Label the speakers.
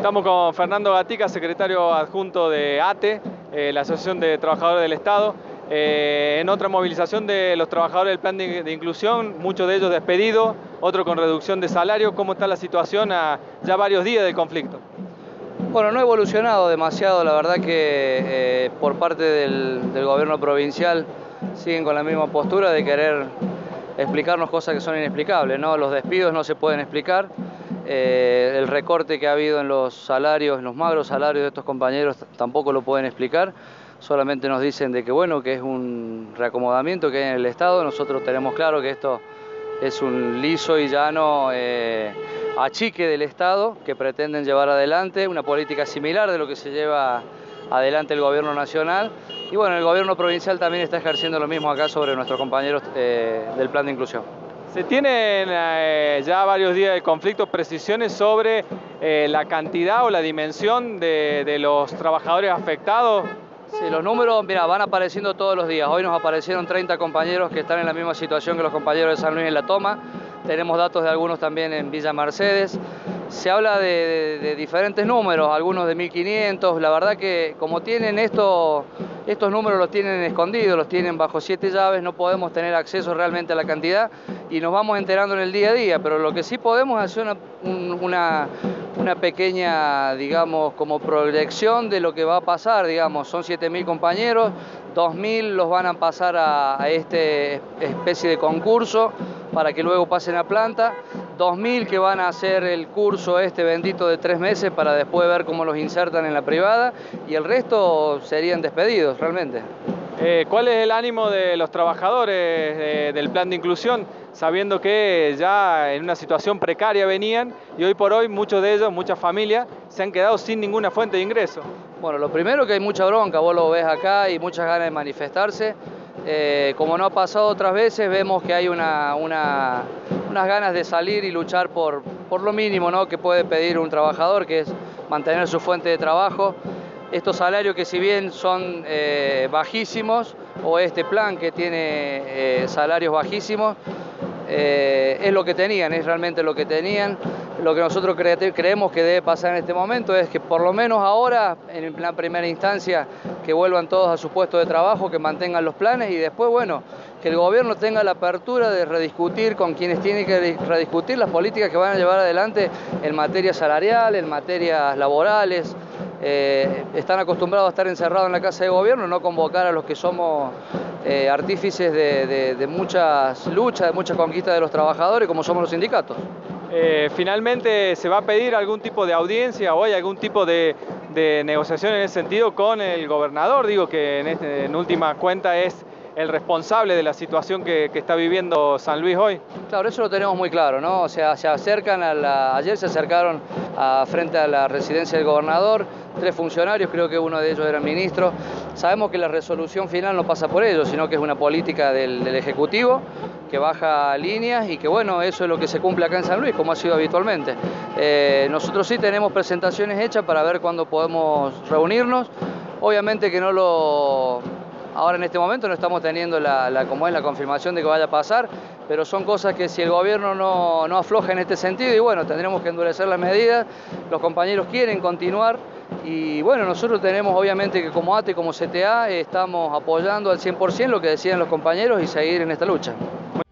Speaker 1: Estamos con Fernando Gatica, secretario adjunto de ATE, la Asociación de Trabajadores del Estado, en otra movilización de los trabajadores del plan de inclusión, muchos de ellos despedidos, otros con reducción de salario. ¿Cómo está la situación a ya varios días del conflicto?
Speaker 2: Bueno, no ha evolucionado demasiado, la verdad que por parte del gobierno provincial siguen con la misma postura de querer explicarnos cosas que son inexplicables, ¿no? Los despidos no se pueden explicar, el recorte que ha habido en los salarios, en los magros salarios de estos compañeros tampoco lo pueden explicar, solamente nos dicen de que bueno, que es un reacomodamiento que hay en el Estado. Nosotros tenemos claro que esto es un liso y llano achique del Estado que pretenden llevar adelante una política similar de lo que se lleva adelante el gobierno nacional, y bueno, el gobierno provincial también está ejerciendo lo mismo acá sobre nuestros compañeros del plan de inclusión.
Speaker 1: ¿Se tienen ya varios días de conflicto precisiones sobre la cantidad o la dimensión de los trabajadores afectados?
Speaker 2: Sí, los números, mira, van apareciendo todos los días. Hoy nos aparecieron 30 compañeros que están en la misma situación que los compañeros de San Luis en La Toma. Tenemos datos de algunos también en Villa Mercedes. Se habla de diferentes números, algunos de 1.500. La verdad que como tienen estos números los tienen escondidos, los tienen bajo 7 llaves, no podemos tener acceso realmente a la cantidad y nos vamos enterando en el día a día. Pero lo que sí podemos hacer una pequeña, digamos, como proyección de lo que va a pasar, digamos, son 7.000 compañeros, 2.000 los van a pasar a esta especie de concurso para que luego pasen a planta, 2.000 que van a hacer el curso bendito de 3 meses para después ver cómo los insertan en la privada, y el resto serían despedidos realmente.
Speaker 1: ¿Cuál es el ánimo de los trabajadores del plan de inclusión, sabiendo que ya en una situación precaria venían y hoy por hoy muchos de ellos, muchas familias, se han quedado sin ninguna fuente de ingreso?
Speaker 2: Bueno, lo primero que hay mucha bronca, vos lo ves acá, y muchas ganas de manifestarse. Como no ha pasado otras veces, vemos que hay unas ganas de salir y luchar por lo mínimo, ¿no?, que puede pedir un trabajador, que es mantener su fuente de trabajo. Estos salarios que si bien son bajísimos, o este plan que tiene salarios bajísimos, es lo que tenían, es realmente lo que tenían. Lo que nosotros creemos que debe pasar en este momento es que por lo menos ahora, en la primera instancia, que vuelvan todos a su puesto de trabajo, que mantengan los planes, y después, bueno, que el gobierno tenga la apertura de rediscutir con quienes tienen que rediscutir las políticas que van a llevar adelante en materia salarial, en materias laborales. Están acostumbrados a estar encerrados en la casa de gobierno, no convocar a los que somos artífices de muchas luchas, de muchas conquistas de los trabajadores, como somos los sindicatos.
Speaker 1: Finalmente, ¿se va a pedir algún tipo de audiencia o hay algún tipo de negociación en ese sentido con el gobernador? Digo que en última cuenta es el responsable de la situación que está viviendo San Luis hoy.
Speaker 2: Claro, eso lo tenemos muy claro, ¿no? O sea, ayer se acercaron frente a la residencia del gobernador 3 funcionarios, creo que uno de ellos era ministro. Sabemos que la resolución final no pasa por ellos, sino que es una política del Ejecutivo que baja líneas, y que bueno, eso es lo que se cumple acá en San Luis, como ha sido habitualmente. Nosotros sí tenemos presentaciones hechas para ver cuándo podemos reunirnos. Obviamente que ahora en este momento no estamos teniendo la confirmación de que vaya a pasar, pero son cosas que si el gobierno no afloja en este sentido, y bueno, tendremos que endurecer las medidas. Los compañeros quieren continuar, y bueno, nosotros tenemos obviamente que como ATE, como CTA, estamos apoyando al 100% lo que decían los compañeros y seguir en esta lucha.